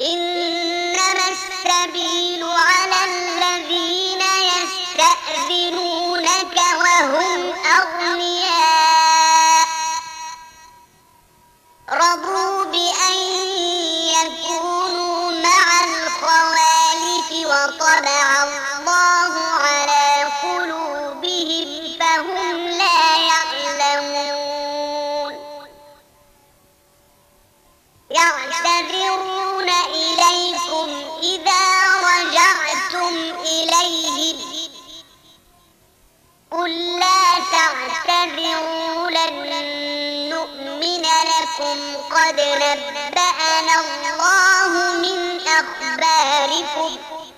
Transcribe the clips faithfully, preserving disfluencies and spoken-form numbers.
إنما السبيل على الذين يستأذنونك وهم أغنياء رضوا بأن يكونوا مع الخوالف وطبع الله على قلوبهم فهم لا يعلمون يعتذرون إليكم إذا رجعتم إليهم قل لا تعتذروا لن نؤمن لكم قد نبأنا الله من أخباركم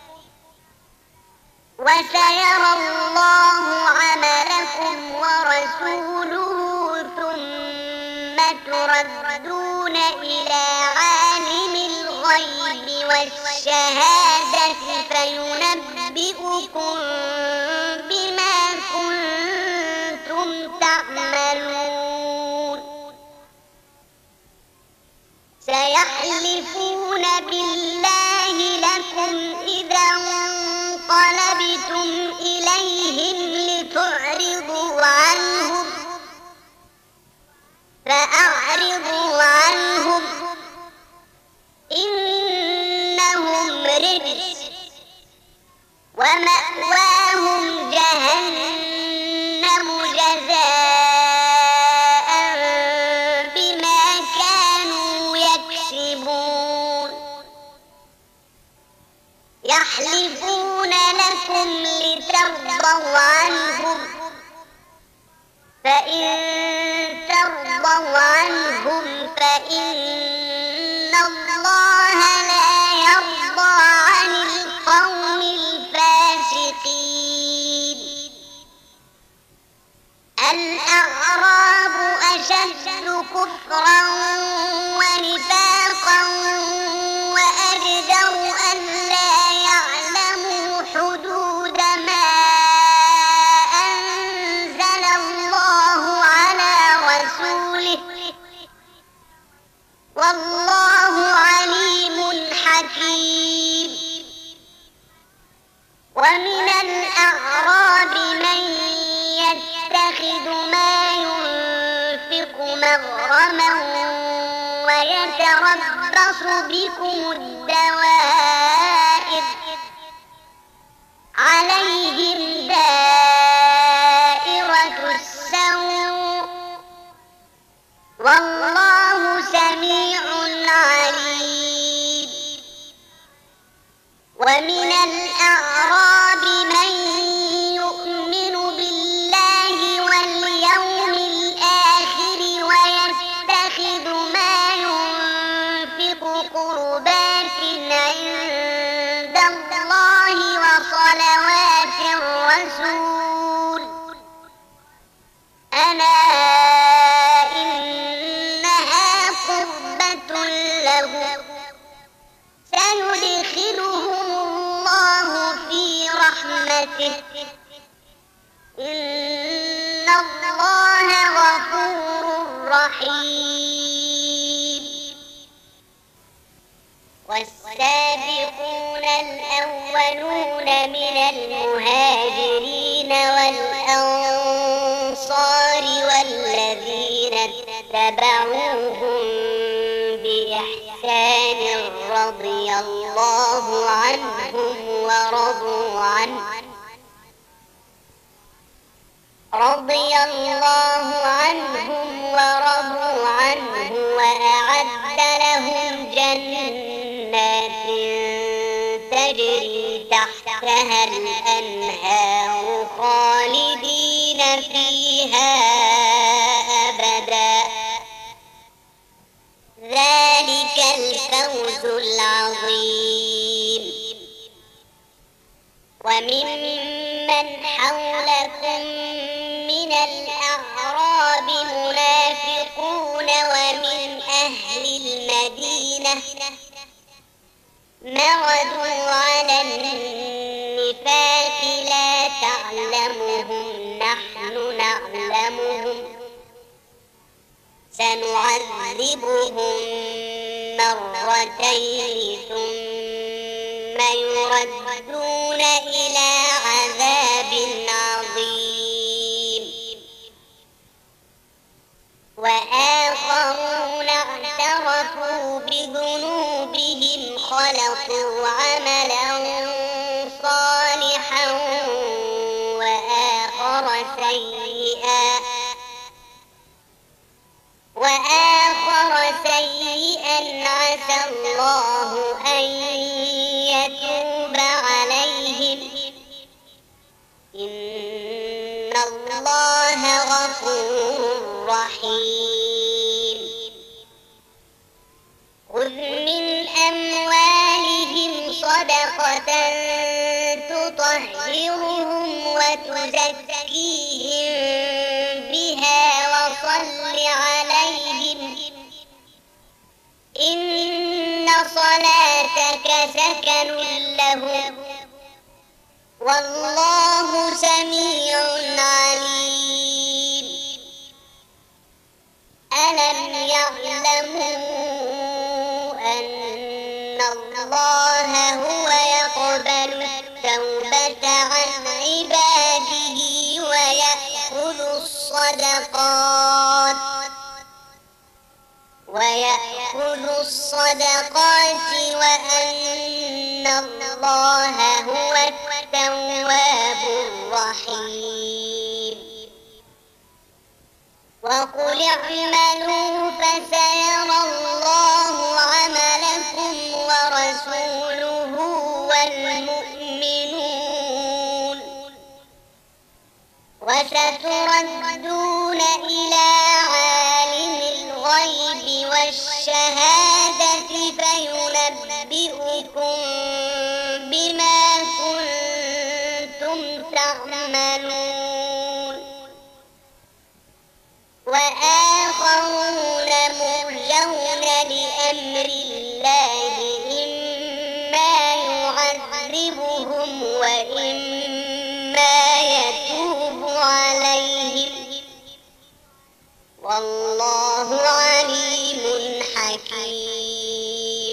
وسيرى الله عملكم ورسوله ثم تردون إلى عالم الغيب والشهادة فينبئكم بما كنتم تعملون سيحلفون بالله لكم إذا انقلبتم إليهم لتعرضوا عنهم فأعرضوا عنهم إنهم رجس ومأواهم جهنم جزاء بما كانوا يكسبون يحلفون لكم لترضوا عنهم فإن ترضوا عنهم فإن الله لا يرضى عن القوم الفاسقين الأعراب أشد كفرا ونفاقا وأجدر أن لا يعلموا حدود ما أنزل الله على رسوله والله عليم حكيم ومن الأعراب من يتخذ ما ينفق مغرما ويتربص بكم الدوائر عليهم دائرة السوء والله سميع عليم ومن الأعراب من يؤمن بالله واليوم الآخر ويتخذ ما ينفق قربات عند الله وصلوات الرسول ألا إنها قربة لهم سيدخلهم الله في رحمته إن الله غفور رحيم والسابقون الأولون من المهاجرين والأنصار والذين اتبعوهم بإحسان رضي الله عنهم ورضوا عنه رضي الله عنهم ورضوا عنه وأعد لهم جنات تجري تحتها الأنهار خالدين فيها أبدا ذلك الفوز العظيم وممن حولكم من الأعراب منافقون ومن أهل المدينة مردوا على النفاق لا تعلمهم نحن نعلمهم سنعذبهم مرتين ثم يردون إلى عذاب عظيم. وآخرون اعترفوا بذنوبهم خلقوا عملا صالحا وآخر سيئا وآخر سيئا عسى الله أن يتوب عليهم إن الله غفور رحيم. خذ من أموالهم صدقة تطهرهم وتزكيهم بها وصل عليهم إن صلاتك سكن لهم والله سميع عليم. ألم يعلموا أن الله هو يقبل التوبة عن عباده ويأخذ الصدقات ويأخذ الصدقات وأن الله هو التواب الرحيم. وقل اعملوا فسيرى الله عملكم ورسوله والمؤمنون وستردون إلى عالم الغيب والشهادة فينبئكم بما كنتم تعملون. وآخرون مرجون لأمر الله إما يعذبهم وإما يتوب عليهم والله عليم حكيم.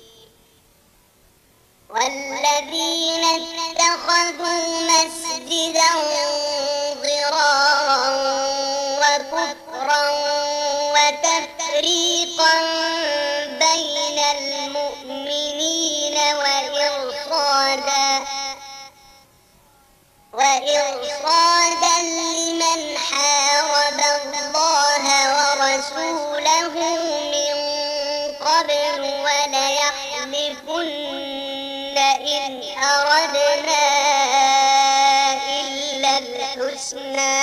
والذين اتخذوا مسجدا ضرارا وكفرا وتفريقا بين المؤمنين وإرصادا وإرصادا لمن حارب الله ورسوله من قبل وليحلفن إن أردنا إلا الحسنى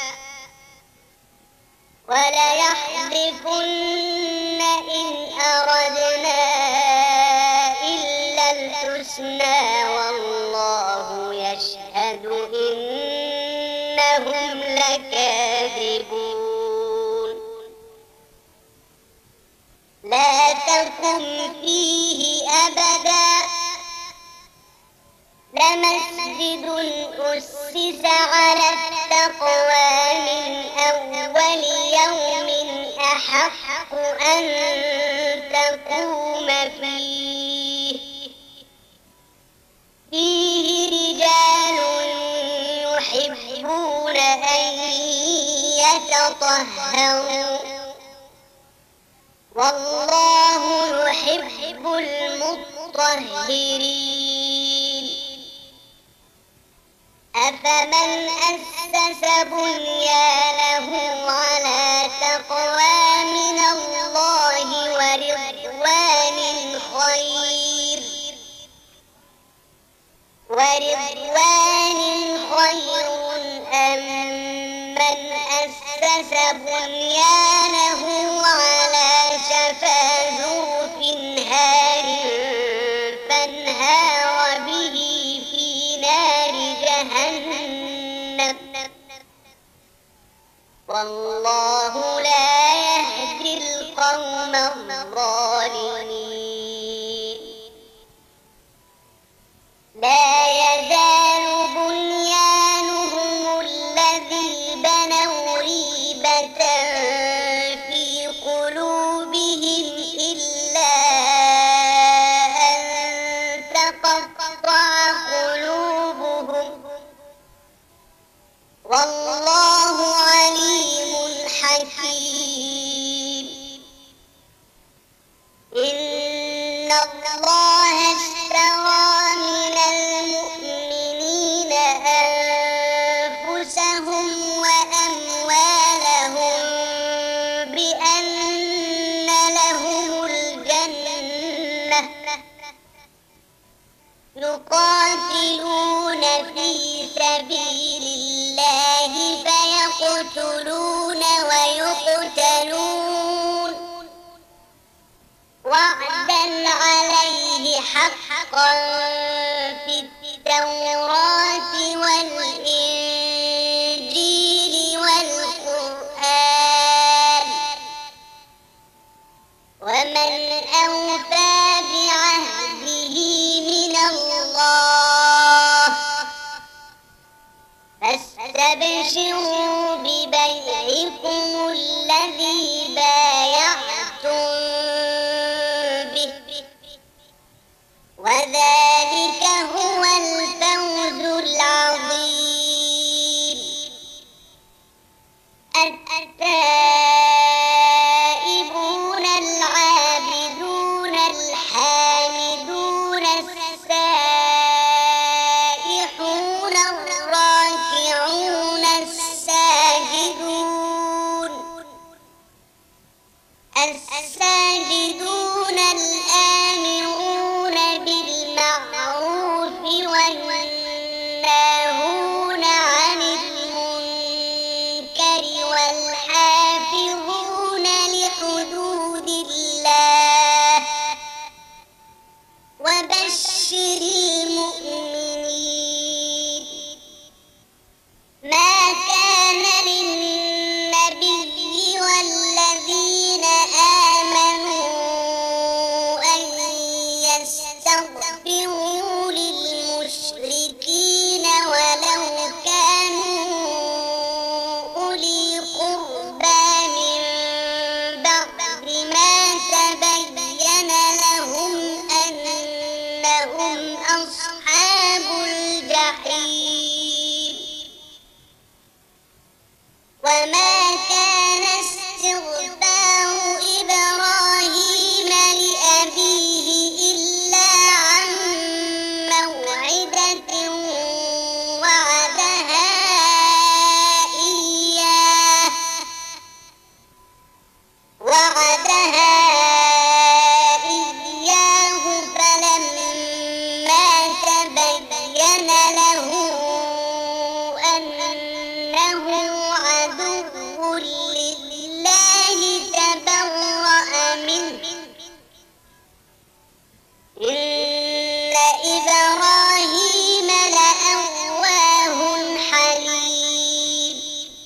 وليحلفن إن أردنا إلا الحسنى والله يشهد إنهم لكاذبون. لا تقم فيه أبدا لمسجد أسس على التقوى من أول يوم أحق أن تقوم فيه فيه رجال يحبون أن يتطهروا والله يحب المطهرين. أفمن أسس بنيانه على تقوى من الله ورضوان خير ورضوان خير أم من أسس بنيانه على شفا جرف هار فانهار به في نار جهنم والله لا يهدي القوم الظالمين. لا يزال بنيانهم الذي بنوا ريبة في قلوبهم إلا والله عليم حكيم. إن الله اشترى من المؤمنين أنفسهم وأموالهم بأن لهم الجنة يقاتلون في سبيل الله فيقتلون ويقتلون وعدا عليه حقا في التوراة والإنجيل والقرآن ومن أوفى بعهده من الله فاستبشروا ببيعكم الذي بايعتم به وذلك هو الفوز العظيم. التائبون العابدون الحامدون السائحون الراكعون الساجدون الساجدون الآمرون بالمعروف والناهون عن المنكر والحافظون لحدود الله وبشر المؤمنين. ما كان للنبي والذين آمنوا أن يستغفروا للمشركين ولو كانوا أولي قربى من بعد ما تبين لهم أنهم أصحاب الجحيم. وما كان استغفار إبراهيم لأبيه إلا عن موعدة وعدها إياه وعدها إياه فلما تبين له أنه عدو لله تبرأ منه. إن إبراهيم لأواه حليم.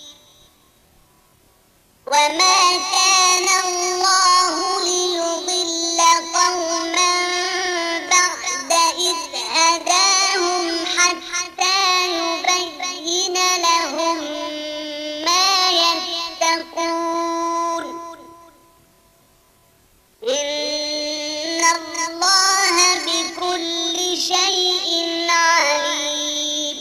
وما كان الله ليضل قوما بعد إذ هداهم حتى يبين لهم ما يتقون. إن الله بكل شيء عليم.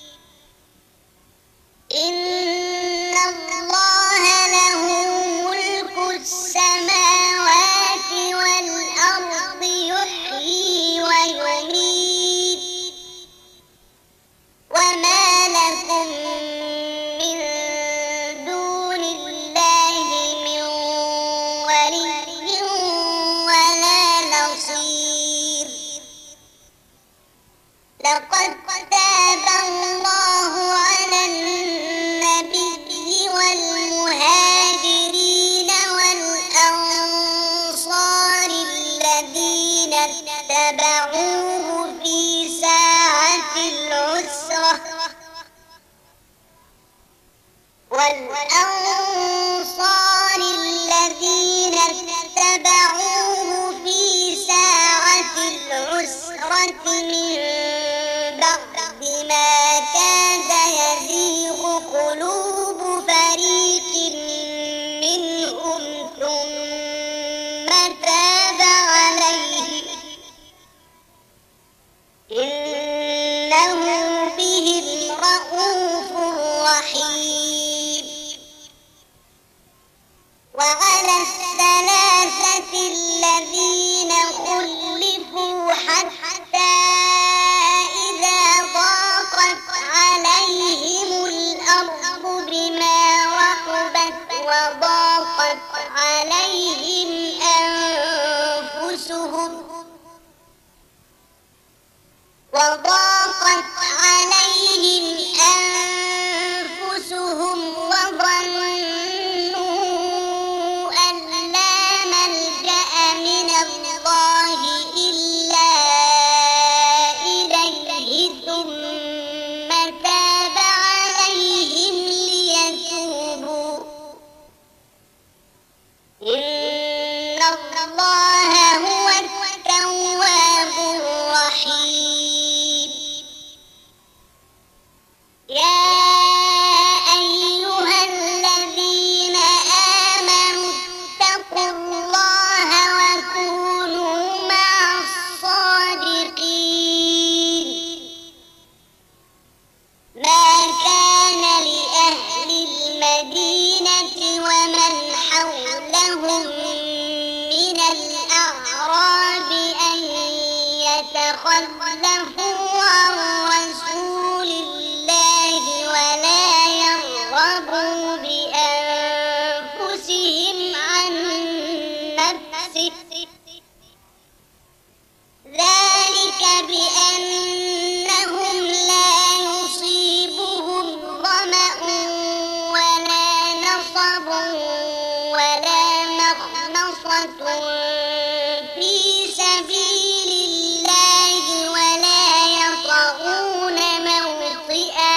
إن الله له ملك السماوات والأرض يحيي ويميت وما لكم من دون الله من ولي ولا نصير. لقد تاب الله على النبي والمهاجرين والأنصار الذين اتبعوه في ساعة العسرة والأنصار الذين اتبعوه في ساعة العسرة من بعد ما كاد يزيغ قلوب فريق منهم ثم تاب عليهم إنه بهم رءوف رحيم. وضاقت عليهم أنفسهم وظنوا أن لا ملجأ من الله إلا إليه ثم تاب عليهم ليتوبوا إن الله هو التواب الرحيم. يا أيها الذين آمنوا اتقوا الله وكونوا مع الصادقين. ما كان لأهل المدينة ومن حولهم من الأعراب أن يتخلفوا عن رسول الله ولا يرغبوا بأنفسهم عن نفسه، ذلك بأنهم لا يصيبهم ظمأ ولا نصب ولا مخمصة في سبيل الله ولا يطعون موطئا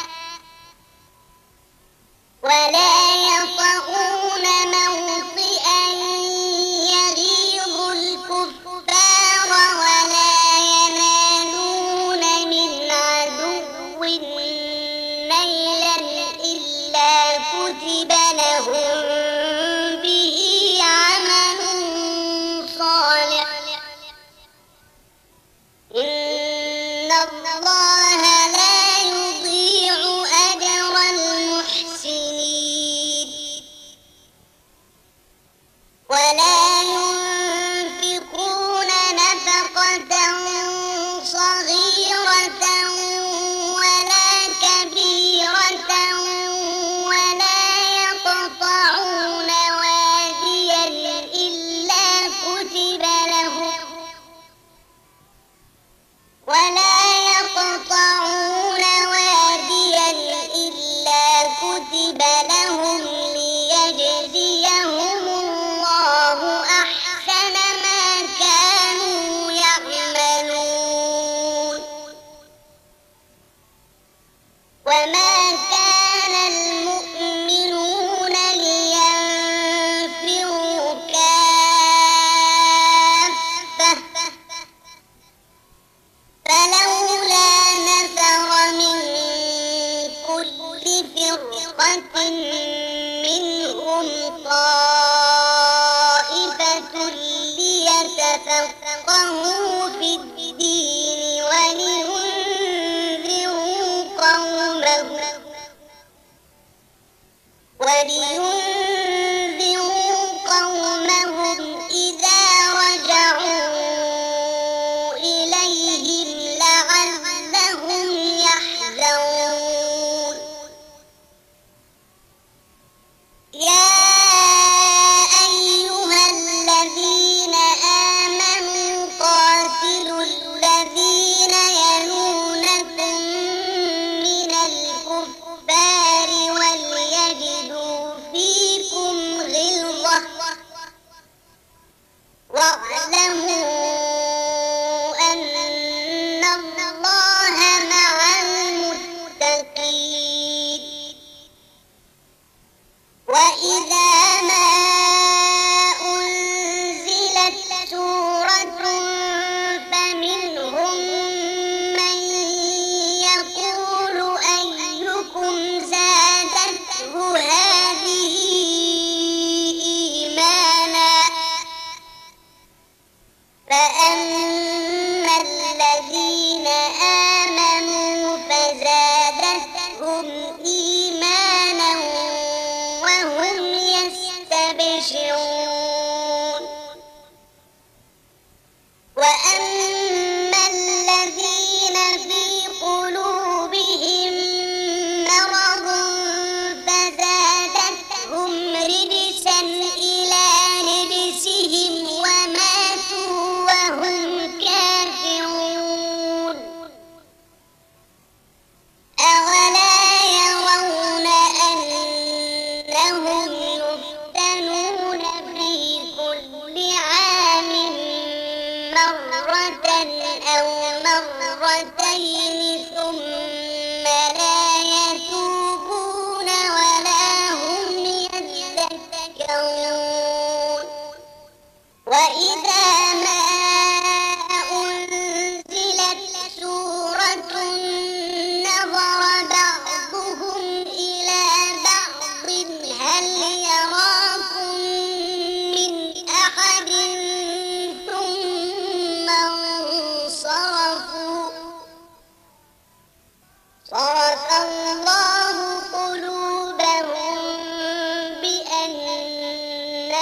ولا يطعون موطئا يغيظ الكفار ولا ينالون من عدو نيلا إلا كتب لهم به عمل صالح. إن الله لا يضيع أجر المحسنين. ولا ينفقون نفقة صغيرة ولا كبيرة ولا يقطعون واديا إلا كتب لهم ولا يقطعون واديا إلا كتب لهم ليجزيهم الله أحسن ما كانوا يعملون. وما كان المؤمنون لينفروا كافة فلولا نفر من كل فرقة منهم طائفة ليتفقهوا في الدين ولينذروا قومهم ولينذروا قومهم إذا رجعوا إليهم لعلهم يحذرون. يا أيها الذين آمنوا قاتلوا الذين يلونكم من الكفار وليجدوا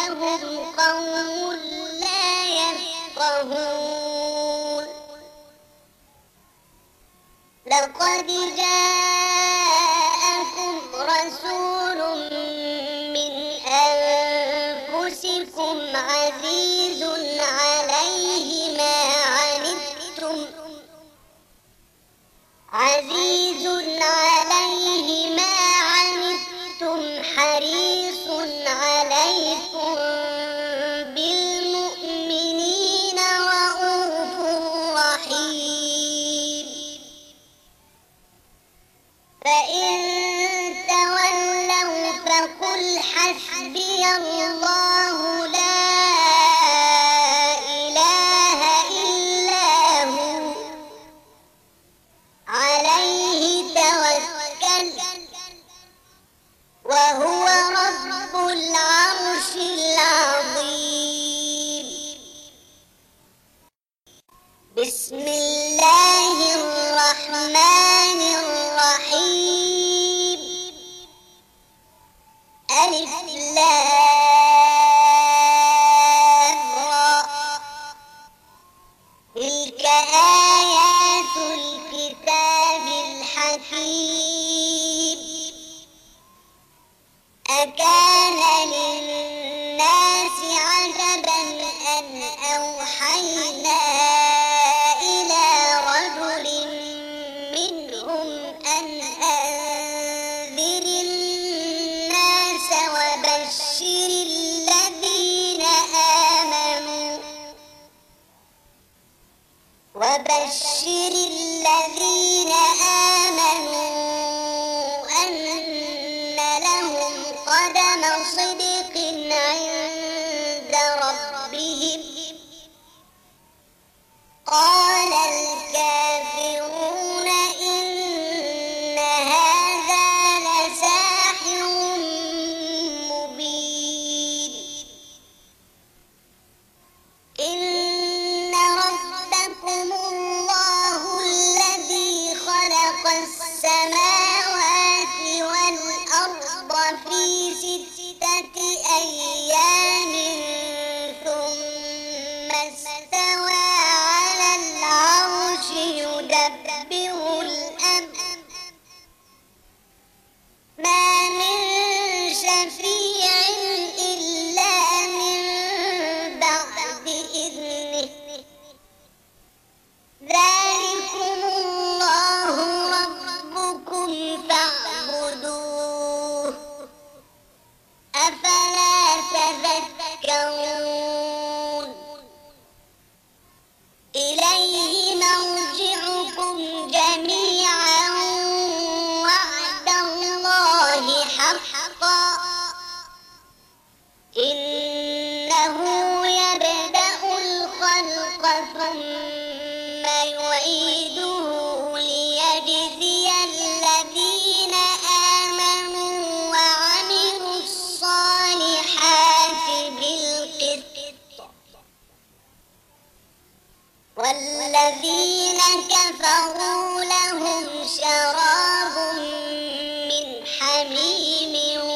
فهم قوم لا يفقهون لقد جاءكم رسول من أنفسكم عزيز عليه ما عنتم عزيز عليه ما عنتم حريص عليكم بالمؤمنين رءوف رحيم فإن تولوا فقل حسبي الله لا إله إلا هو عليه توكلت وهو رب العرش العظيم بسم الله الرحمن الرحيم ألف لام را تلك آيات الكتاب الحكيم أكان للناس عجبا أن أوحينا إلى رجل منهم أن أنذر الناس وبشر الذين آمنوا وبشر الذين آمنوا أن لهم قدم صدق عند ربهم قال الكافرون إن هذا لساحر مبين إن ربكم الله الذي خلق السماوات والأرض في ستة أيام ثم استوى على العرش يدبر الأمر ما من شفيع إلا من بعد إذنه ذلكم الله ربكم فاعبدوه أفلا تذكرون إليه مرجعكم جميعا وعد الله حقا إنه يبدأ الخلق ثم يعيده ليجزي الذين آمنوا وعملوا الصالحات بالقسط والذين كفروا لهم شراب من حميم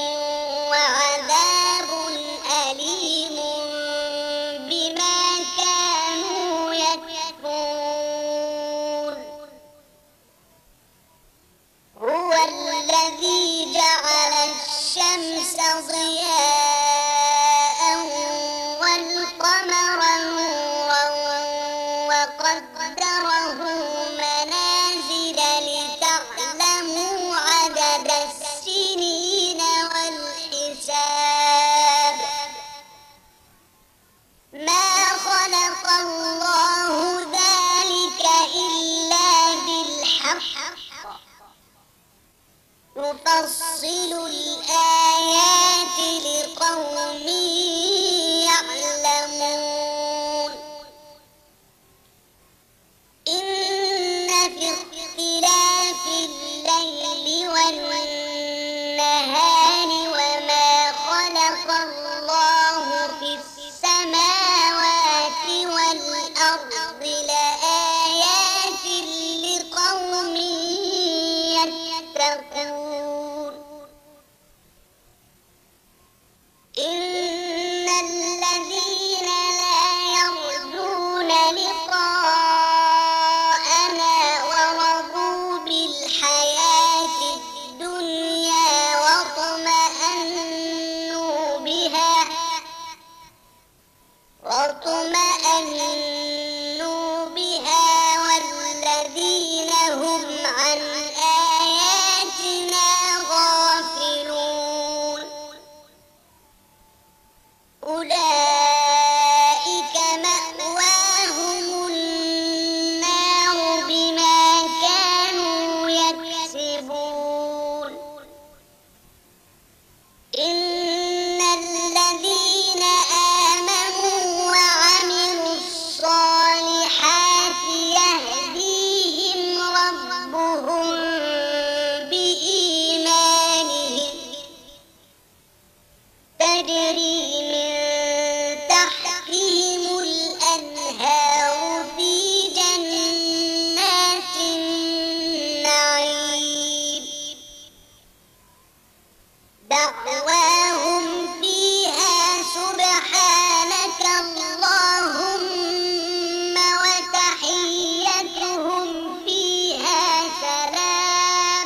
وعذاب أليم بما كانوا يكفرون هو الذي جعل الشمس ضياء والقمر نورا وقدره منازل لتعلموا عدد السنين والحساب ما خلق الله ذلك إلا بالحق يفصل الآيات أولئك مأواهم النار بما كانوا يكسبون إن الذين آمنوا وعملوا الصالحات يهديهم ربهم بإيمانهم تجري من تحتهم الأنهار في جنات النعيم دعواهم فيها سبحانك اللهم وتحيتهم فيها سلام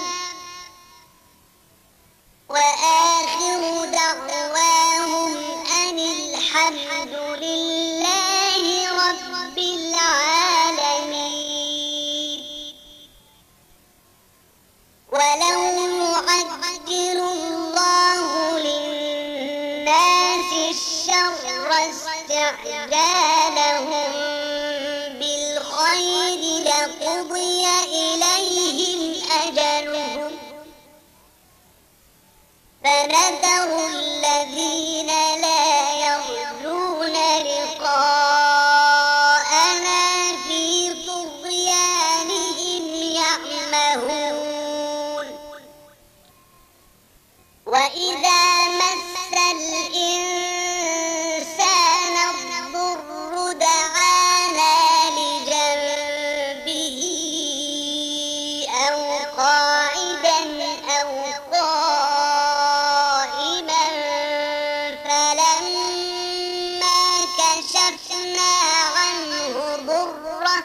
وآخر دعواهم أن الحمد لله رب العالمين ولو يعجل الله للناس الشر استعجالهم بالخير لقضي إليهم أجلهم فنذر الذين لا يرجون لقاءنا في طغيانهم يعمهون وإذا مس الإنسان الضر دعانا لجنبه أو قاعدا أو قائما فلما كشفنا عنه ضره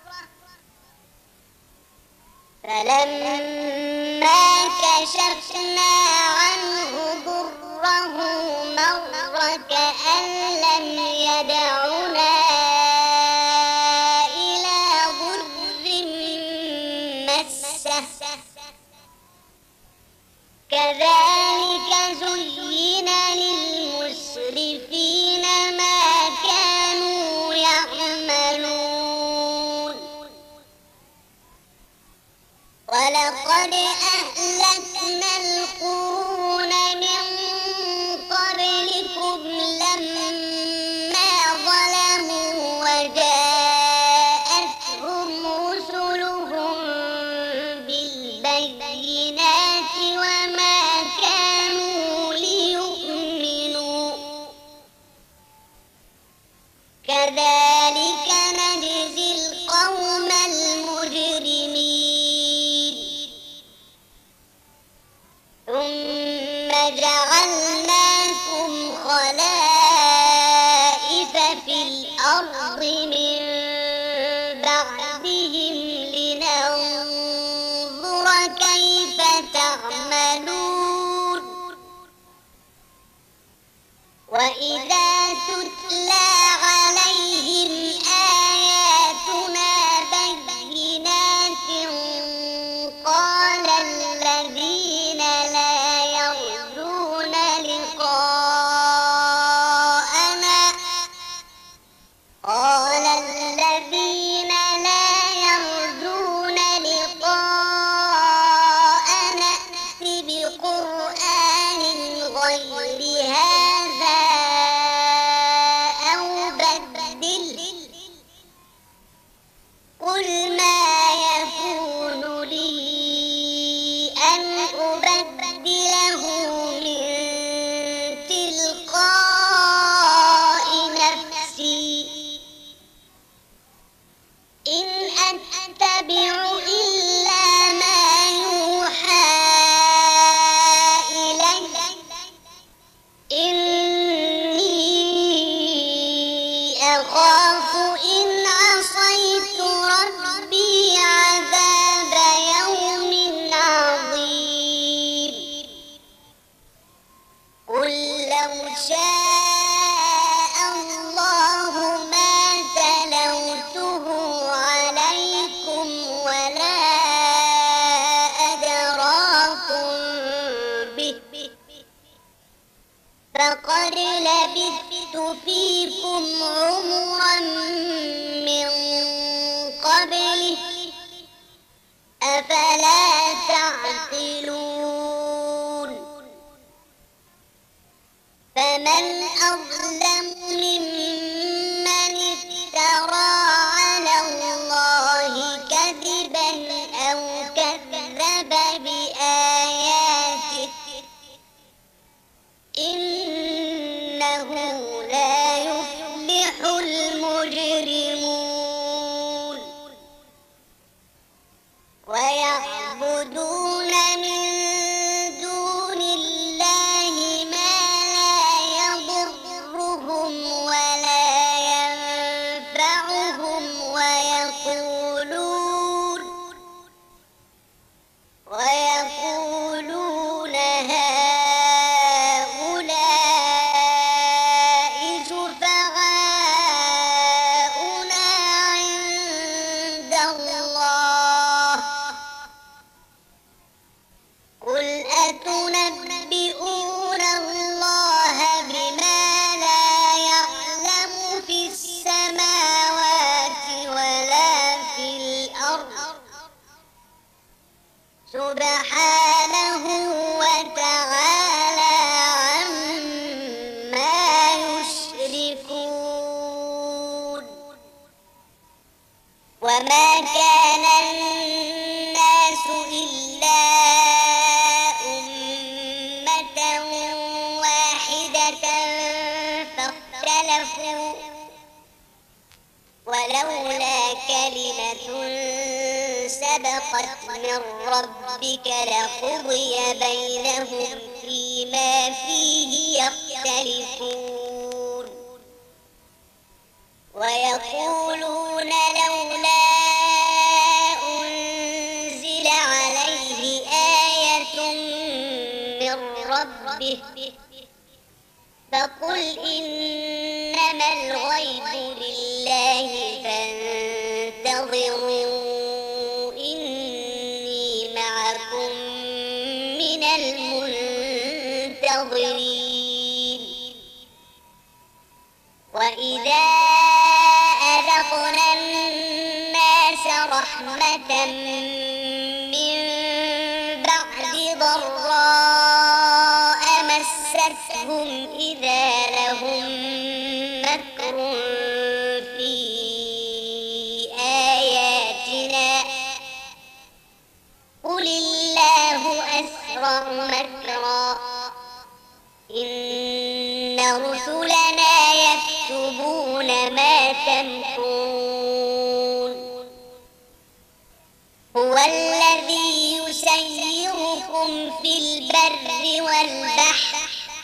فلما كشفنا عنه ضره مر كأن لم يدعنا إلى ضر مسه كذلك زين للمسرفين ما كانوا يعملون ولقد أهلكنا القرون من قبلكم لما ظلموا وجاءتهم رسلهم بالبينات وما كانوا ليؤمنوا كذلك نجزي القوم المجرمين ثم جعلناكم خلائف في الأرض من بعدهم لننظر كيف تعملون وإذا تتلى عليهم آياتنا بينات قال الذين لا يرجون لقاءنا قال الذين لا يرجون لقاءنا ائت بقرآن غير هذا أو بدله قل ما يكون لي أن أبدله من تلقاء نفسي إن أتبع إلا ما يوحى إلي إني أخاف إن عصيت ربي عذاب يوم عظيم قل لو شاء الله ما تلوته عليكم ولا أدراكم به فقد لبثت فيكم عمرا من قبله أفلا تعقلون فمن أظلم ممن افترى على الله كذبا أو كذب بآياته إنه لا يفلح المجرمون ويعبدون من دون الله ما لا يضرهم ولا ينفعهم ويقولون ويقولون هؤلاء شفعاؤنا عند الله قل أتنبئون الله بما لا يعلم في السماوات ولا في الأرض سبحانه وتعالى عما يشركون وما كان الناس إلا أمة واحدة فاختلفوا ولولا كلمة سبقت من ربك لقضي بينهم فيما فيه يختلفون ويقولون لولا أنزل عليه آية من ربه فقل إنما الغيب لله فانتظروا إني معكم من المنتظرين وإذا أذقنا الناس رحمة من بعد ضراء مستهم إذا لهم مكر في آياتنا قل الله أسرع مكرا إن رسلنا يكتبون ما تمكرون هو الذي يسيركم في البر والبحر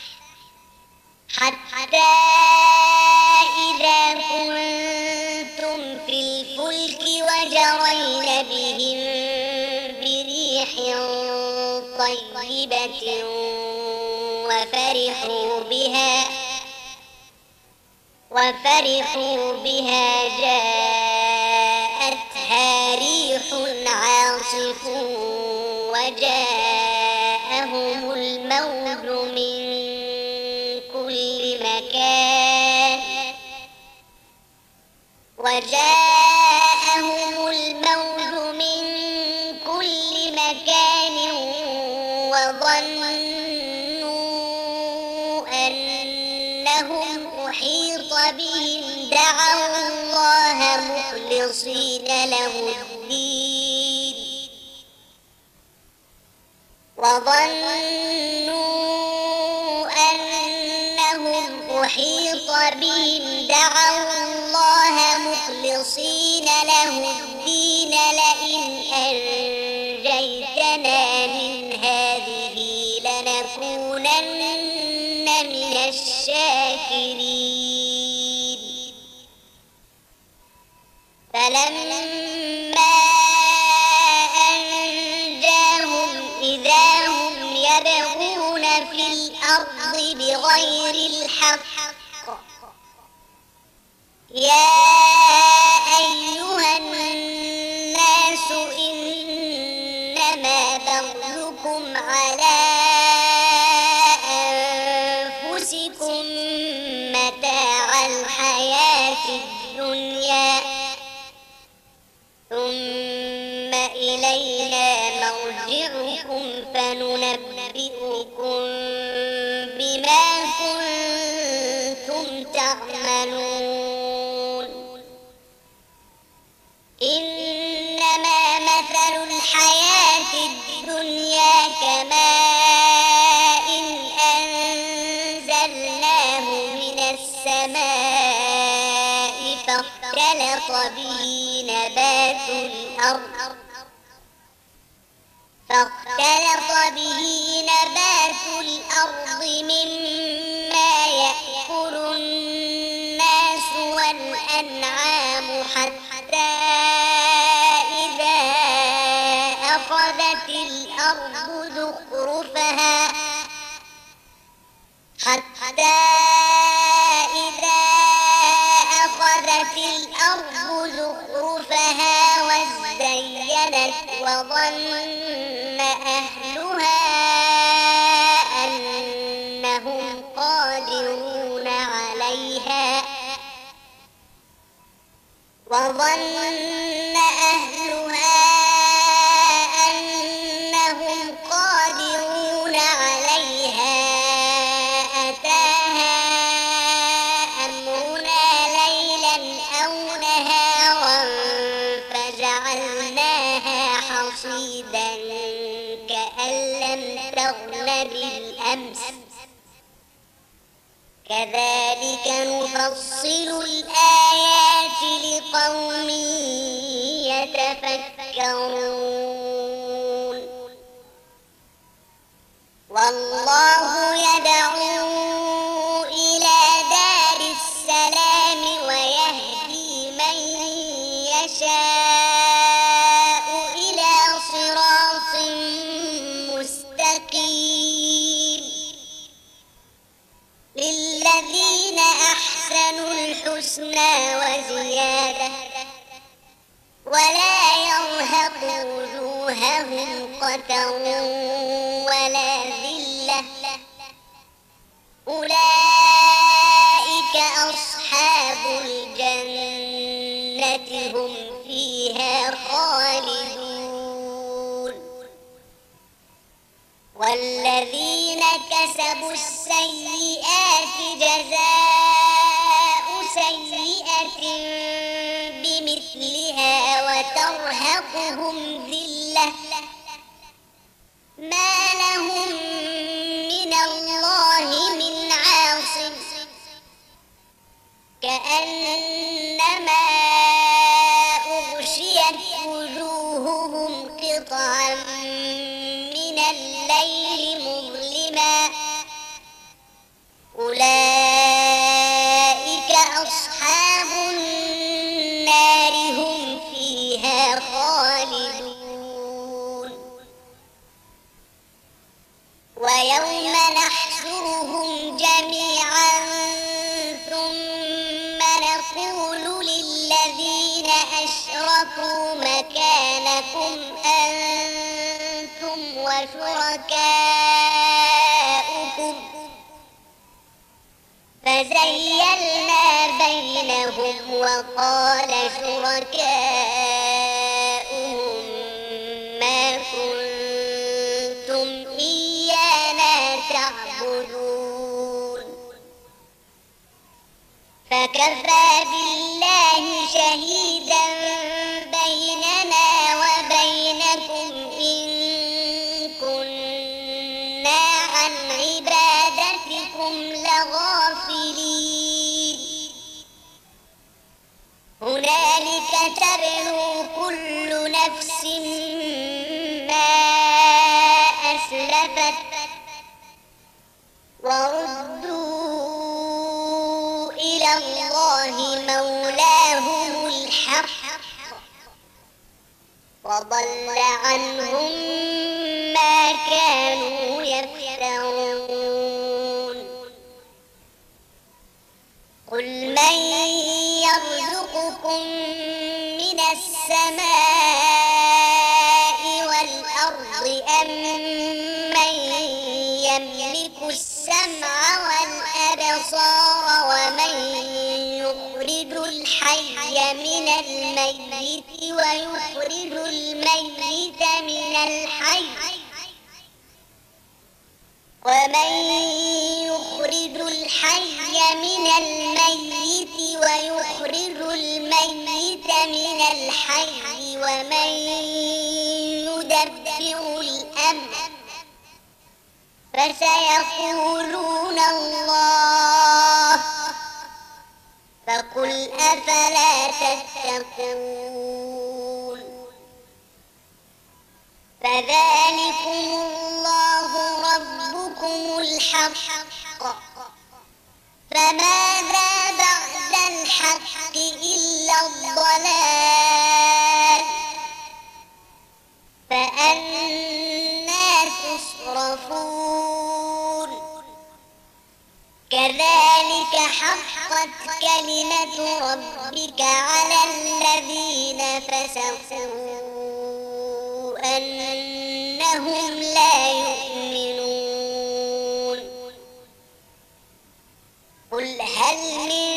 حتى إذا كنتم في الفلك وجرين بهم بريح طيبة وفرحوا بها وفرحوا بها جاءتها ريح عاصف وجاءهم الموج من كل مكان وجاءهم الموج من كل مكان وظنوا أنهم أحيط بهم دعوا الله مخلصين له الدين وظنوا أنهم أحيط بهم دعوا الله مخلصين له الدين لئن أنجيتنا من هذه لنكونن من الشاكرين فلما أنجاهم إذا هم يبغون في الأرض بغير الحق يا أيها الناس إنما بغيكم على أنفسكم الدنيا ثم إلينا مرجعكم فننبئكم بما كنتم تعملون إنما مثل الحياة الدنيا كماء أنزلناه من السماء فاختلط به نبات الأرض فاختلط به نبات الأرض مما يأكل الناس والأنعام حتى إذا أخذت الأرض زخرفها حتى إذا أخذت الأرض زخرفها وازينت وظن أهلها أنهم قادرون عليها وظن أهلها أنهم قادرون عليها أتاها أمرنا ليلا أو نهارا فجعلناها حصيدا كأن لم تغن بالأمس كذلك نفصل الآيات لقوم يتفكرون والله يدعو إلى دار السلام ويهدي من يشاء إلى صراط مستقيم للذين أحسنوا الحسنى وزيادة ولا يرهق وجوههم قتر ولا ذلة أولئك أصحاب الجنة هم فيها خالدون والذين كسبوا السيئات جزاء سيئة بمثلها وترهقهم ذلة ما لهم من الله من عاصم كأنما أغشيت وجوههم قطعا من الليل مظلما أولئك أصحاب النار هم فيها خالدون ويوم نحشرهم جميعا ثم نقول للذين أشركوا مكانكم أنتم وشركاؤكم فزيّلنا بينهم وقال شركاؤهم ما كنتم إيانا تعبدون فكفى بالله شهيدا بيننا وبينكم إن كنا عن عبادتكم لغافلين هنالك تبلو كل نفس ما أسلفت وردوا إلى الله مولاهم الحق وضل عنهم ما كانوا يفترون قل من يرزقكم من السماء والأرض أم من يملك السمع والأبصار ومن يخرج من الميت ويخرج الميت من الحي ومن يدبر الأمر فسيقولون الله فقل أفلا تتقون فذلكم الله ربكم الحق فماذا بعد الحق إلا الضلال فأنى تصرفون كذلك حقت كلمة ربك على الذين فسقوا أنهم لا يؤمنون قل هل من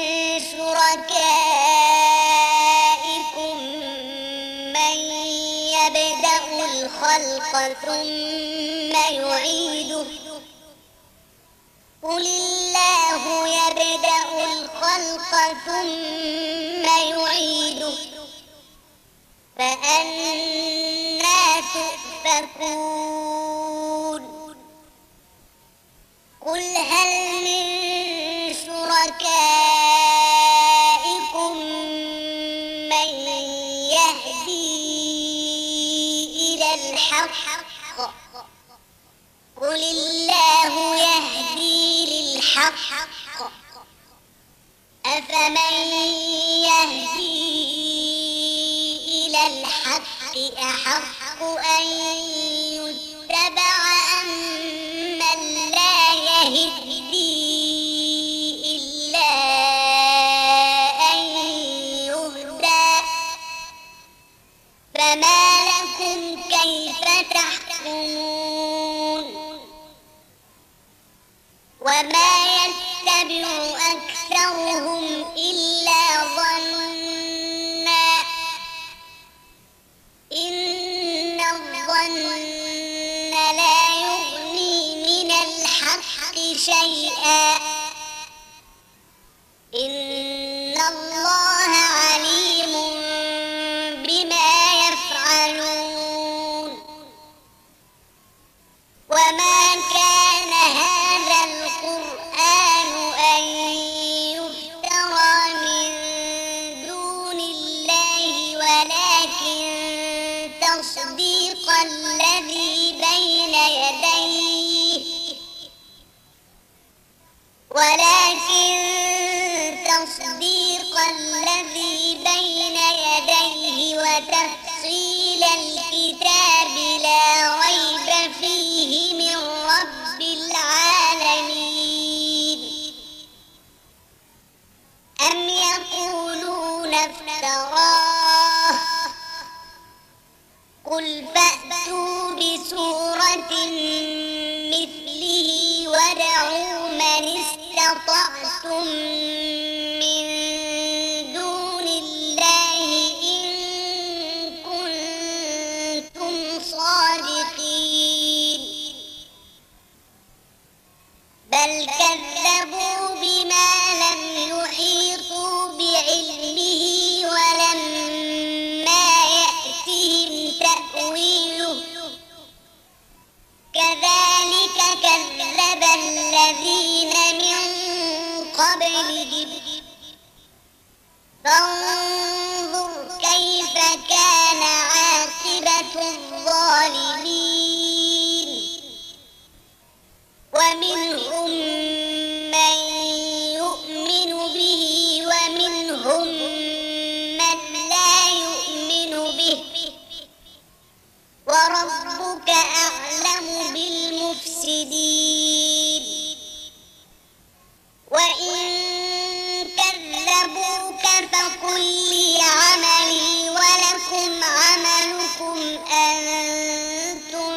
شركائكم من يبدأ الخلق ثم يعيده قل الله يبدأ الخلق ثم يعيده فأنى تؤفكون قل هل من شركائكم من يهدي إلى الحق قل الله يهدي للحق أفمن يهدي إلى الحق أحق أن يتبع أم من لا يهدي إلا أن يهدى فما لكم كيف تحكمون وما يتبع أكثرهم إلا ظنا إن الظن لا يغني من الحق شيئا إن الله عليم بما يفعلون وما كان هذا القرآن أن يفترى من دون الله ولكن تصديق الذي بين يديه ولكن تصديق الذي بين يديه وتفصيل الكتاب لا ريب فيه من رب العالمين أم يقولون افتراه قل فأتوا بسورة مثله وادعوا من استطعتم من دون الله إن كنتم صادقين بل كذبوا بما لم يحيطوا بعلمه ولما يأتهم تأويله كذلك كذب الذين من قبلهم فانظر كيف كان عاقبة الظالمين ومنهم من يؤمن به ومنهم من لا يؤمن به وربك أعلم بالمفسدين وإن كذبوك فقل لي عملي ولكم عملكم أنتم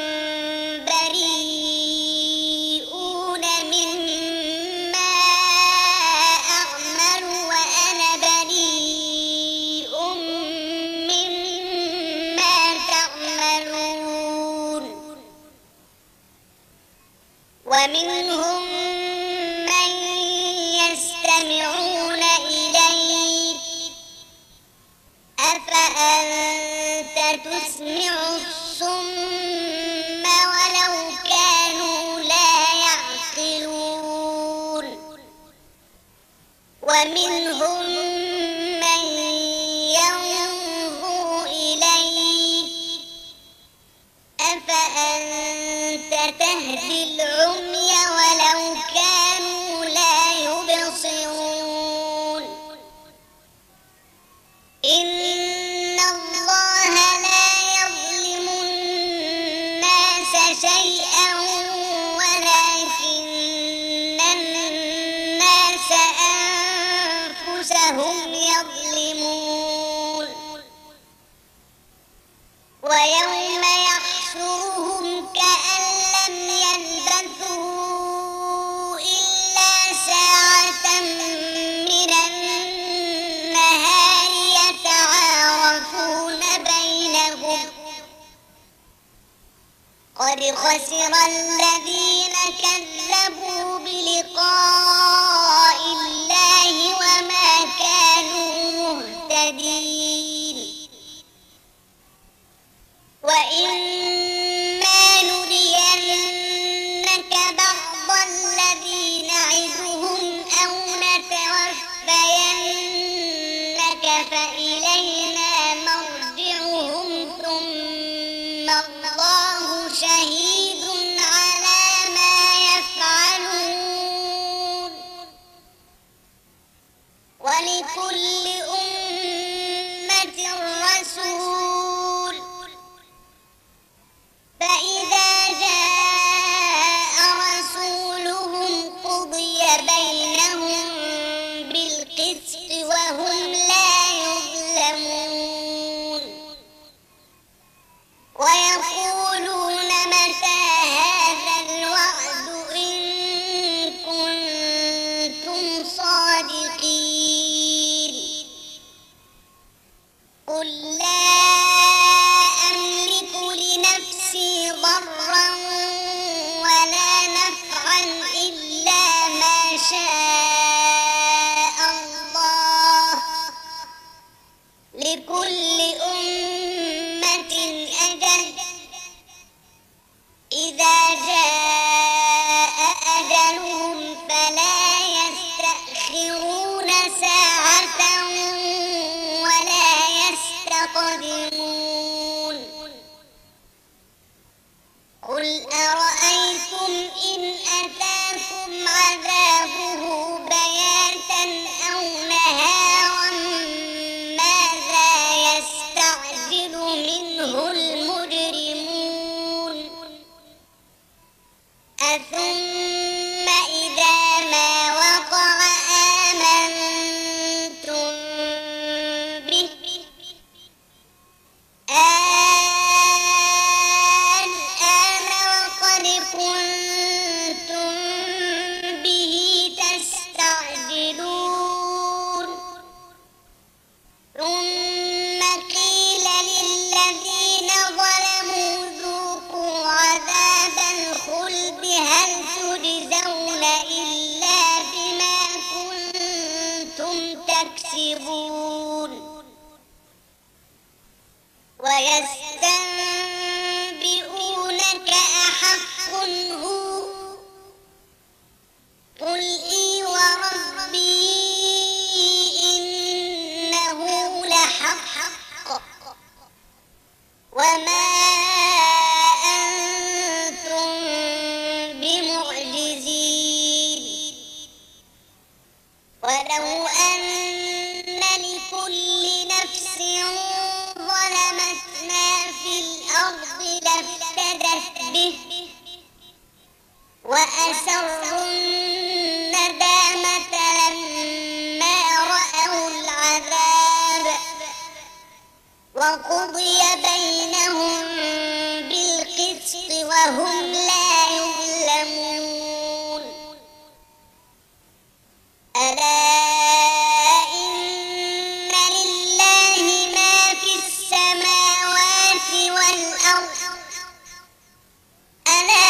بريئون مما أعمل وأنا بريء مما تعملون ومنهم من ومنهم من ينظر إليك أفأنت تهدي العمي ولو كانوا لا يبصرون إن الله لا يظلم الناس شيئا ولكن الناس أنفسهم يظلمون ويوم يحشرهم كأن لم يلبثوا إلا ساعة من النهار يتعارفون بينهم قد خسر الذين كذبوا بلقاء الله وما كانوا مهتدين وإما نرينك بعض الذي نعدهم أو نتوفينك فإلينا مرجعهم ثم الله شهيد على ما يفعلون ولكل أمة رسول فإذا جاء رسولهم قضي بينهم بالقسط وهم لا يظلمون ويقولون متى هذا الوعد إن كنتم صادقين قل لا أملك لنفسي ضرا ولا نفعا إلا ما شاء الله لكل أمة أجل إذا جاء أجلهم فلا يستأخرون ساعة ولا يستقدمون قل أرأيتم إن أتاكم عذابه بياتا أو نهارا ماذا يستعجل منه المجرمون أثم إذا ما وقع آمنتم به الآن وقد كنتم به تستعجلون ثم قيل للذين ظلموا ذوقوا عذاب الخلد هل تجزون إلا بما كنتم تكسبون ويستنبئونك أحق هو قل إي وربي إنه لحق وما أنتم بمعجزين ولو أن لكل نفس ظلمت ما في الأرض لافتدت به وأسروا الندامة لما رأوا العذاب وقضي بينهم بالقسط وهم لا يظلمون ألا إن لله ما في السماوات والأرض ألا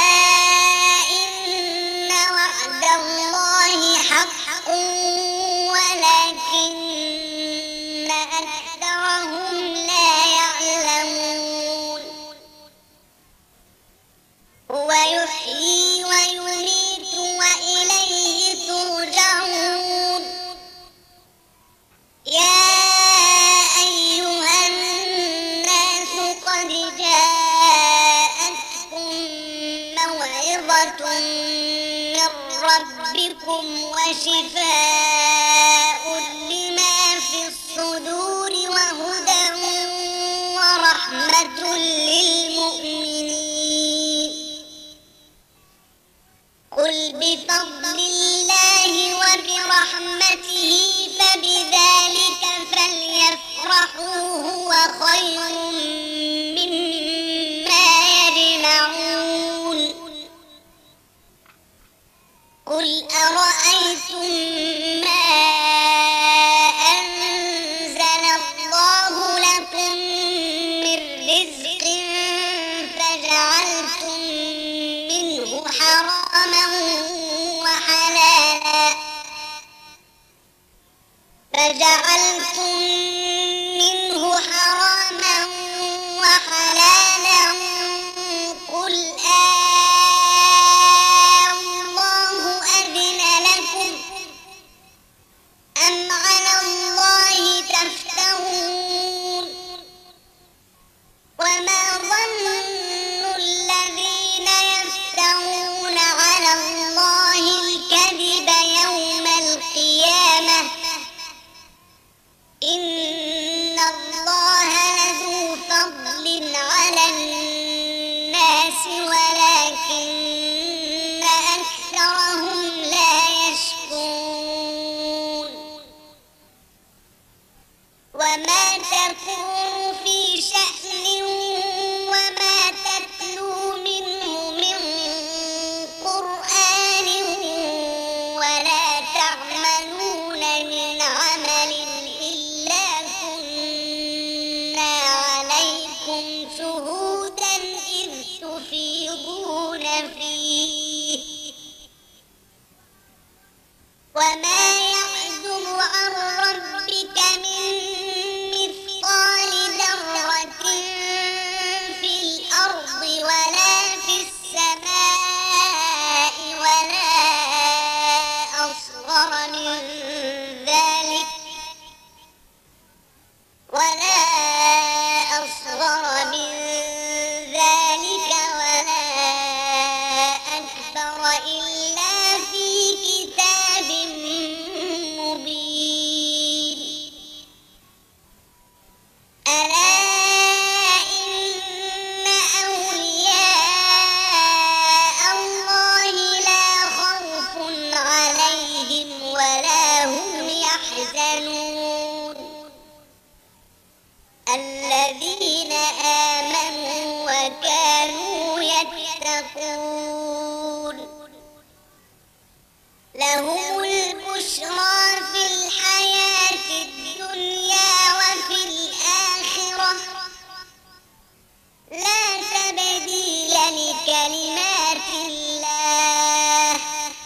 إن وعد الله حق ولكن أكثرهم لا يعلمون هو يحيي ويميت وإليه ترجعون ربكم وشفاء لما في الصدور وهدى ورحمة للمؤمنين. قل بفضل الله وبرحمته فبذلك فليفرحوا هو خير مما يجمعون. قل أرأيتم ما أنزل الله لكم من رزق فجعلتم منه حراما وحلالا فجعلتم منه حراما وحلالا قل آه الله أذن لكم أم على الله تفترون. وما ظن الذين يفترون على الله الكذب يوم القيامة إن الله لذو فضل على الناس ولكن أكثرهم لا يشكرون. وما تكون في شأن وما تتلو منه من قرآن ولا تعملون من عمل إلا كنا عليكم شهودا إذ تفيضون فيه. وما يعزب عن ربك من مثقال ذرة في الأرض ولا في السماء ولا أصغر من ذلك ولا أصغر من ذلك ولا أكبر إلا في كتاب مبين. ألا إن أولياء الله لا خوف عليهم ولا هم يحزنون الذين آمنوا وكانوا يتقون. لهم البشرى في الحياة الدنيا وفي الآخرة لا تبديل لكلمات الله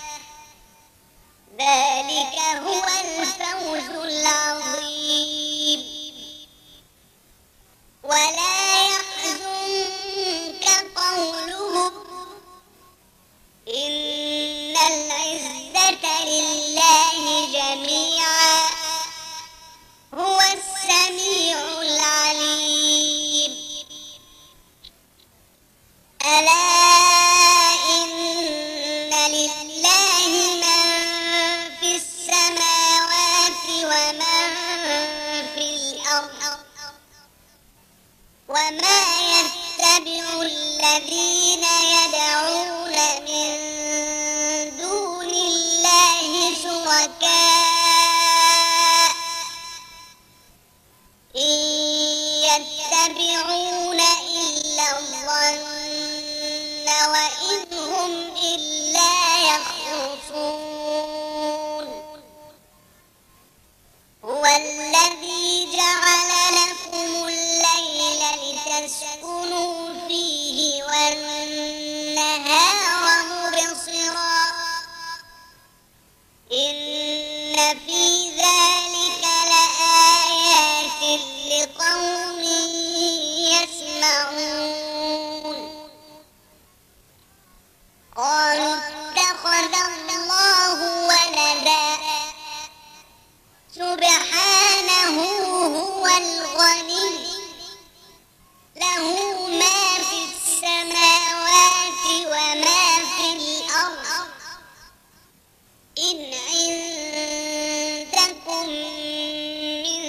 ذلك هو الفوز العظيم. ولا يحزنك قولهم إن العزة لله جميعا هو السميع العليم. ألا إن لله من في السماوات ومن في الأرض وما يتبع الذين يدعون من دون الله شركاء إن يتبعون إلا الظن وإن هم إلا يخرصون. هو الذي جعل لكم الليل لتسكنوا فيه والنهار مبصرا إن في ذلك لآيات لقوم يسمعون. قالوا اتخذ الله ولدا سبحانه هو الغني له ما في السماوات وما في الأرض إن عندكم من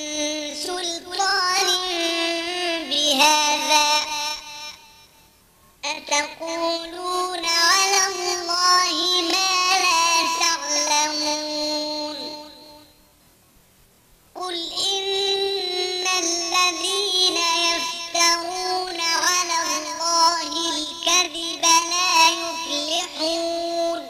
سلطان بهذا أتقولون على الله ما لا تعلمون قل إن الذين يفترون على الله الكذب لا يفلحون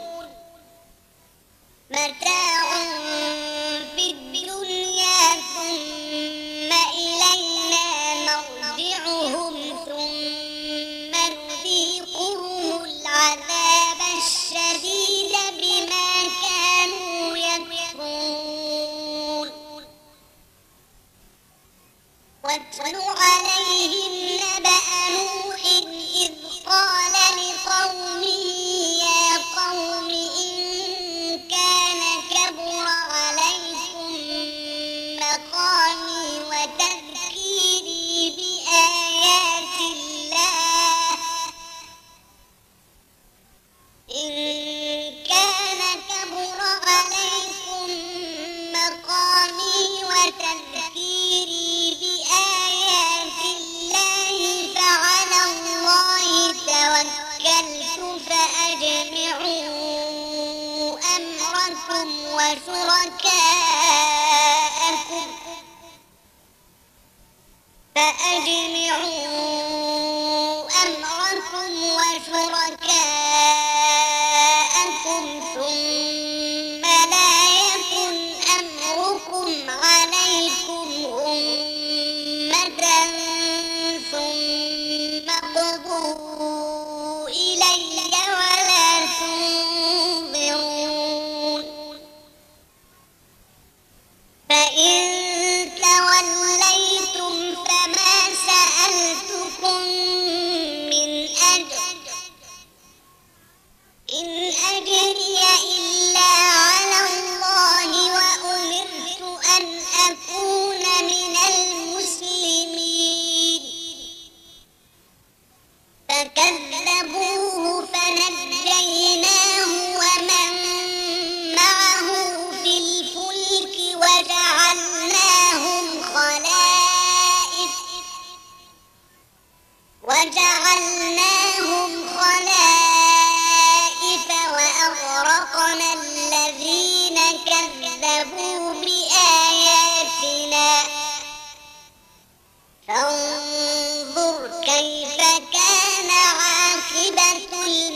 متاع في الدنيا ثم إلينا مرجعهم ثم نذيقهم العذاب الشديد بما كانوا يكفرون واتل عليهم نبأ نوح إذ قال لقومه يا قوم إن كان كبر عليكم مقامي وتذكيري بآيات الله إن كان كبر عليكم مقامي وتذكيري بآيات الله فعلى الله توكلت فأجمعوا أمركم وشركاءكم فأجمعوا أمركم وشركاءكم ثم لا يكن أمركم عليكم غمة ثم اقضوا إلي ولا تنظرون فإن توليتم فما سألتكم من أجر إن أجري إلا على الله وأمرت أن أكون من المسلمين فكذبوه فنجيناه ومن معه في الفلك وجعلناهم خلائف وجعلناهم خلائف وأغرقنا الذين كذبوا بآياتنا فانظر كيف كان عاقبة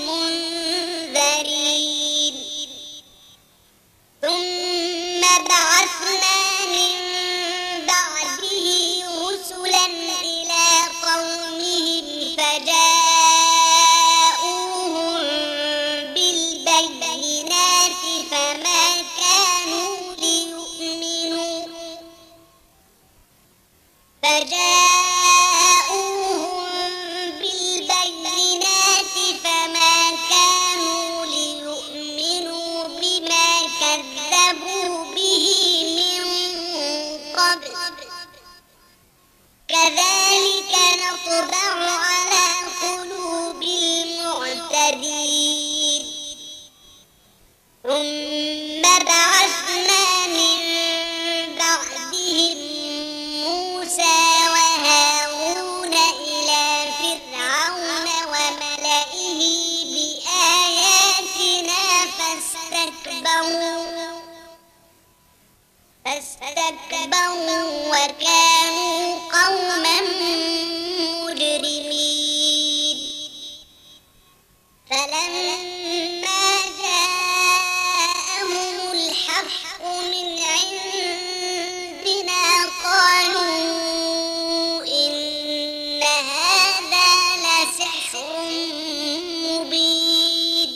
المنذرين ثم بعثنا من بعده رسلا إلى قومهم فجاءوهم بالبينات فما كانوا ليؤمنوا فجاءوهم بالبينات فما كانوا ليؤمنوا بما كذبوا به من قبل كذلك نطبع على قلوب المعتدين ثم بعثنا من بعدهم موسى وهارون إلى فرعون وملئه بآياتنا فاستكبروا فاستكبروا وكانوا قوما مجرمين فلما جاءهم الحق من عندنا قالوا إن هذا لسحر مبين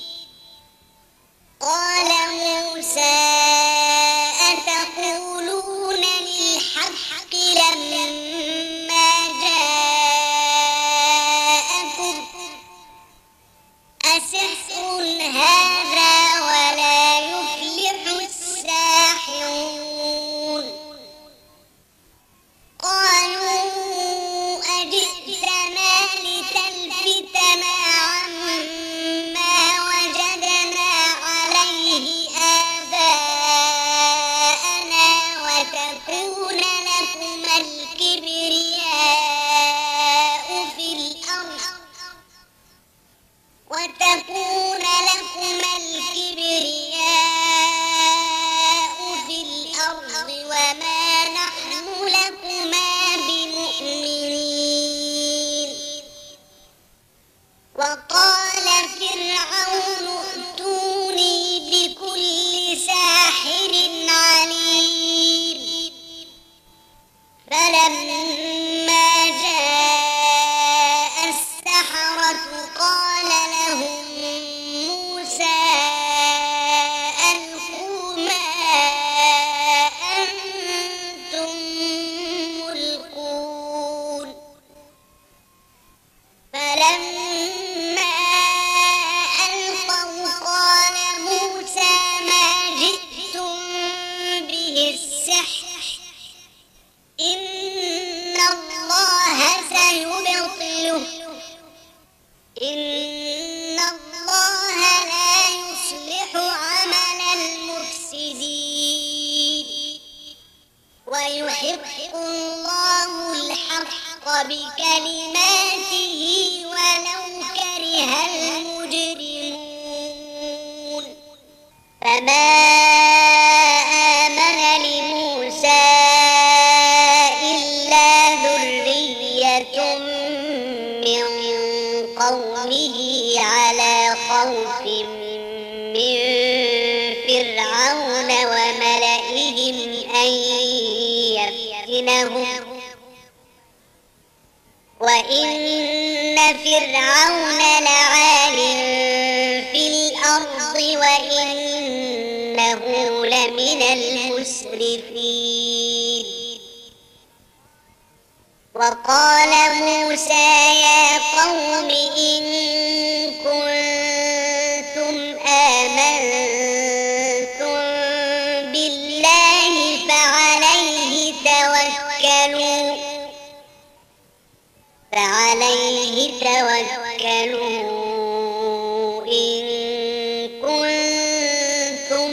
قال موسى أتقولون للحق لما المفسدين ويحق الله الحق بكلماته ولو كره المجرمون فما آمن لموسى إلا ذرية من قومه على خوف من فرعون وملئهم أن يفتنهم وإن فرعون لعال في الأرض وإنه لمن المسرفين وقال موسى يا قوم إن كنتم آمنتم بالله فعليه توكلوا فعليه توكلوا إن كنتم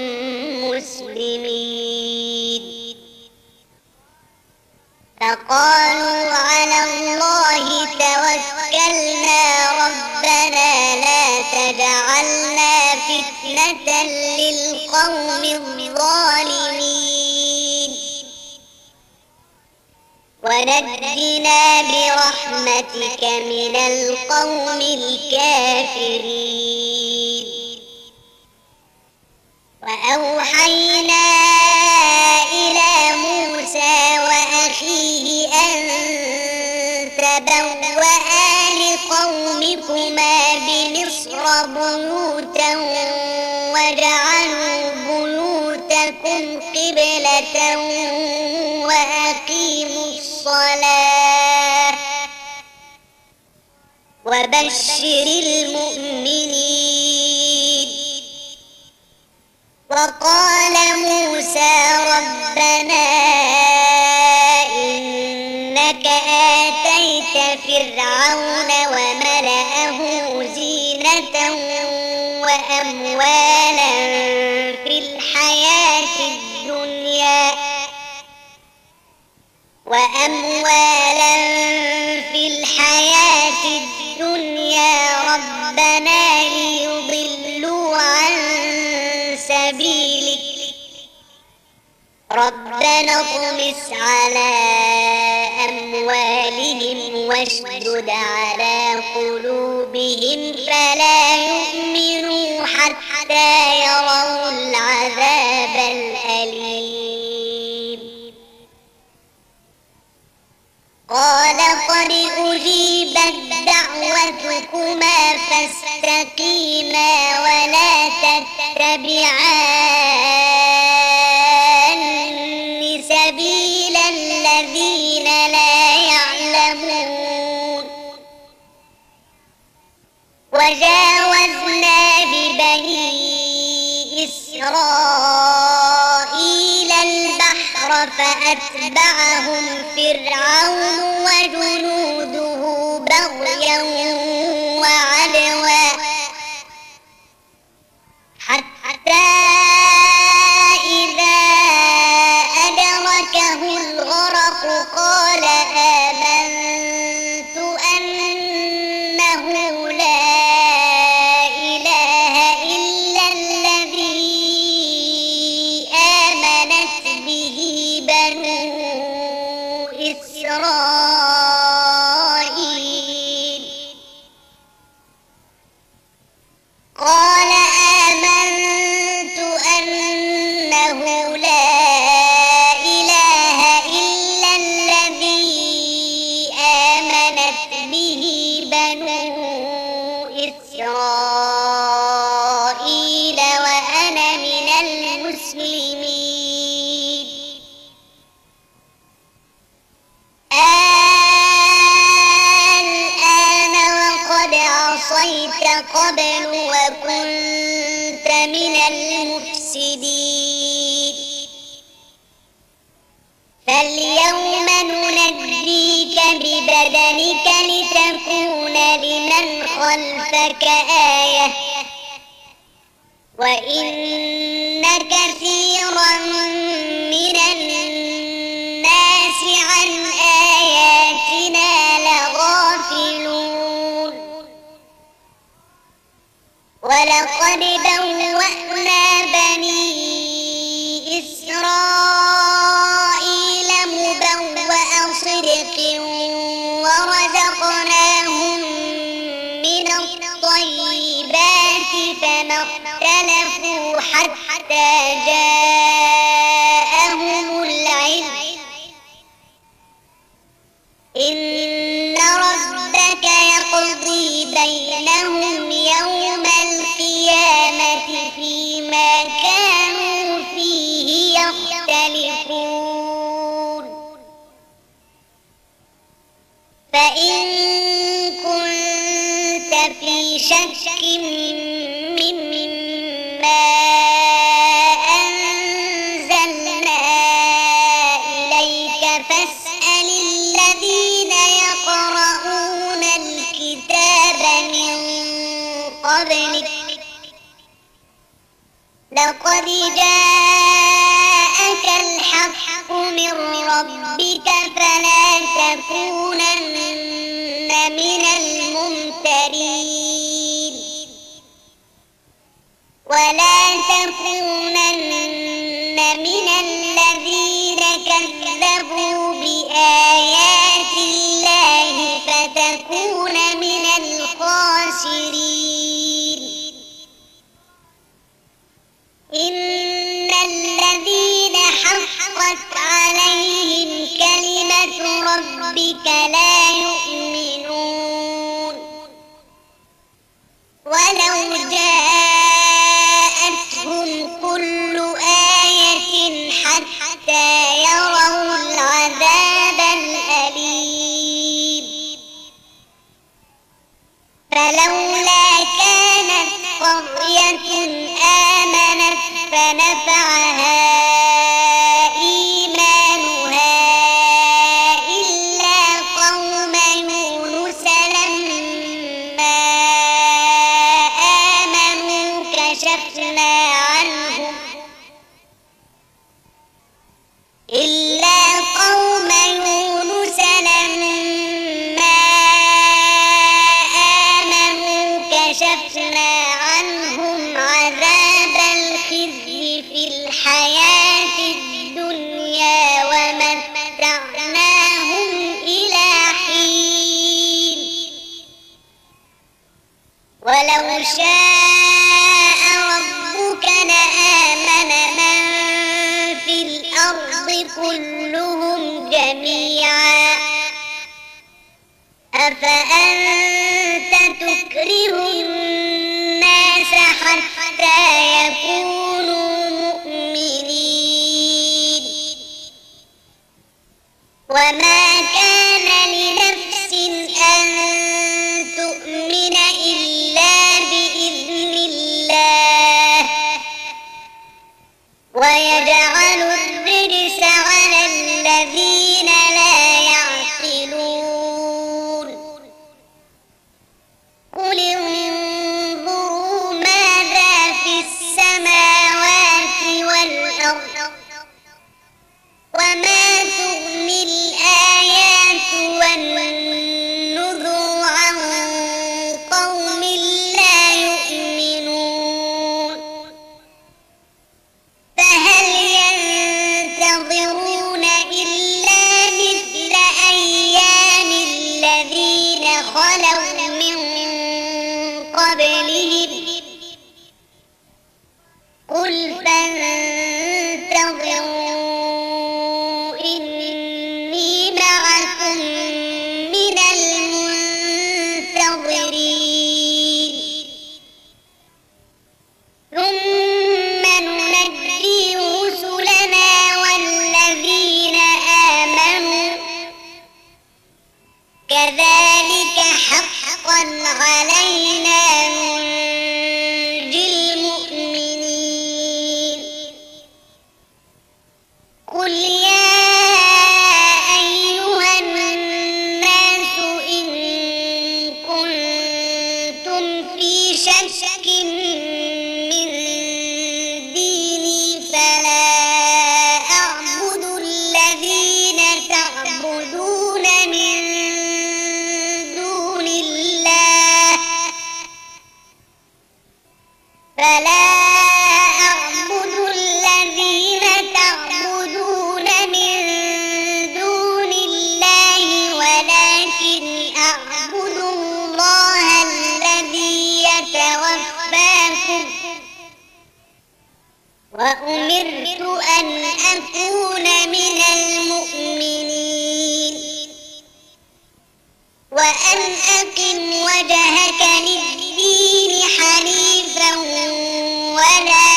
مسلمين فقالوا على الله توكلنا ربنا لا تجعلنا فتنة للقوم الظالمين ونجنا برحمتك من القوم الكافرين وأوحينا إلى موسى وأخيه أن تبوأ لقومكما بمصر بيوتا واجعلوا بيوتكم قبلة وأقيموا الصلاة وبشر المؤمنين وقال موسى ربنا إنك آتيت فرعون وملأه زينة وأموالا في الحياة الدنيا وأموالا في الحياة الدنيا ربنا ليضلوا عن سبيلك ربنا اطمس على أموالهم واشدد على قلوبهم فلا يؤمنوا حتى يروا العذاب الأليم قال قد أجيبت دعوتكما فاستقيما ولا تتبعان سبيل الذين لا يعلمون وجاوزنا ببني إسرائيل البحر فأتبعهم فرعون وجنوده بغيا وعدوا حتى إذا أدركه الغرق قال آمنت أنه لا إله إلا الذي آمنت به بنو إسرائيل قال آمنت أنه لا إله إلا الذي آمنت به بنو إسرائيل وأنا من المسلمين الآن وقد عصيت قبل وكنت من المفسدين فاليوم ننجيك ببدنك لتكون لمن خلفك آية وإن حتى جاءهم العلم إن ربك يقضي بينهم يوم القيامة فيما كانوا فيه يختلفون فإن كنت في شك مما أنزلنا إليك فاسأل الذين يقرؤون الكتاب من قبلك لقد جاءك الحق من ربك فلا تكونن من الممترين ولا تكونن من الذين كذبوا بآيات الله فتكون من الخاسرين إن الذين حقت عليهم كلمة ربك لا يؤمنون ولو جاءتهم كل آية حتى يروا العذاب الأليم فلولا كانت قرية آمنت فنفعها إيمانها إلا قوم يونس لما آمنوا كشفنا عنهم إلا قوم يونس لما آمنوا كشفنا عنهم عذاب الخزي في الحياة الدنيا ومتعناهم إلى حين ولو شاء ربك لآمن من في الأرض كلهم جميعا أفأنت تكره الناس حتى يكونوا مؤمنين وما كان لنفس أن تؤمن إلا بإذن الله ويجعل الرجس على الذين لا يعقلون قل انظروا ماذا في السماوات والأرض وما تغني الآيات والنذر عن قوم لا يؤمنون فهل ينتظرون إلا مثل أيام الذين خلوا من قبلهم قل فانتظروا إني معكم من المنتظرين ثم ننجي رسلنا والذين آمنوا كذلك حقا علينا ننجي المؤمنين وأمرت أن أكون من المؤمنين وأن أقم وجهك للدين حنيفا ولا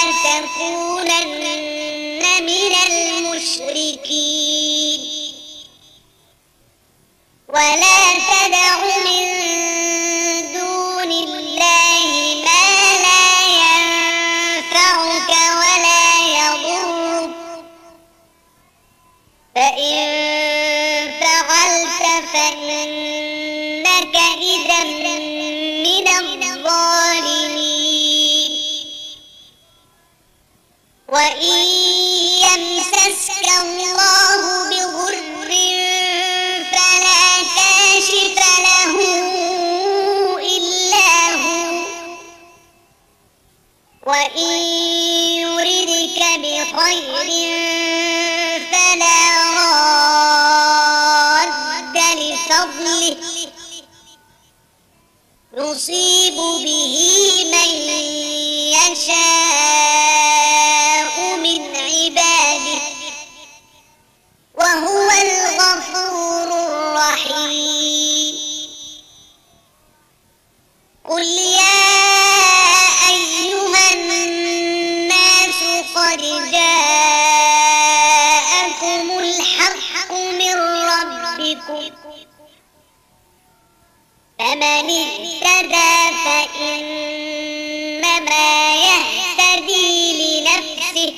تكونن من المشركين ولا تدع من دون الله ما لا ينفعك ولا يضرك فإن فعلت فإنك إذا من الظالمين وإن يمسسك الله بضر فلا كاشف له إلا هو وإن يردك بخير فلا راد لفضله يصيب به من يشاء من عباده وهو الغفور الرحيم قل يا أيها الناس قد جاءكم الحق من ربكم فمن اهتدى فإنما يهتدي لنفسه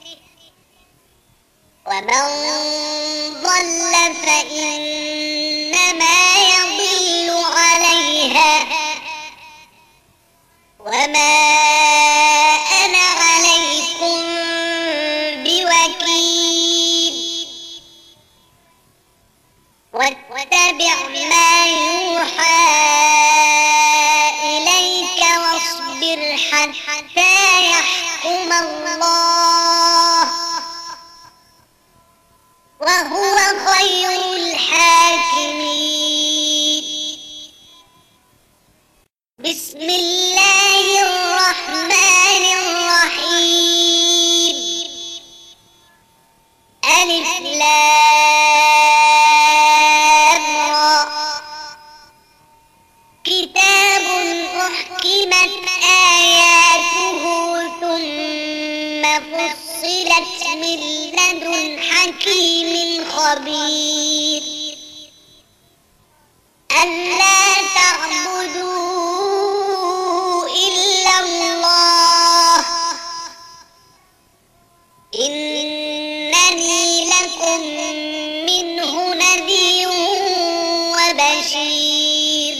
ومن ضل فإنما يضل عليها وما أنا عليكم بوكيل واتبع ما يوحى إليك واصبر حتى يحكم الله وهو خير الحاكمين بسم الله الرحمن الرحيم ألف لام را كتاب أحكمت آياته ثم فصلت من لدن حكيم خبير ألا تعبدوا إلا الله إنني لكم منه نذير وبشير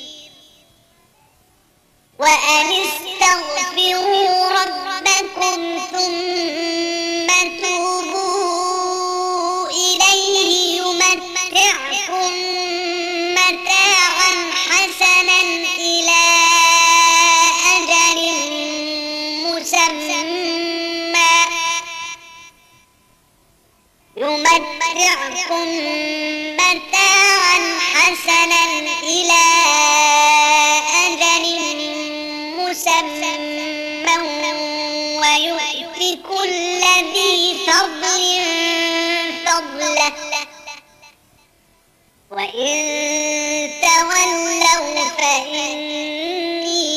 وأن استغفروا ربكم ثم توبوا إليه يمتعكم متاعا حسنا إلى أجل مسمى يمتعكم متاعا حسنا إلى أجل مسمى ويؤت كل ذي فضل فضله وإن تولوا فإني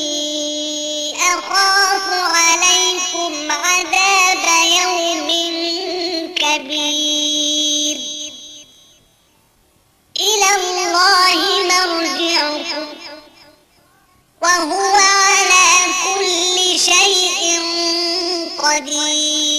أخاف عليكم عذاب يوم كبير إلى الله مرجعكم وهو على كل شيء قدير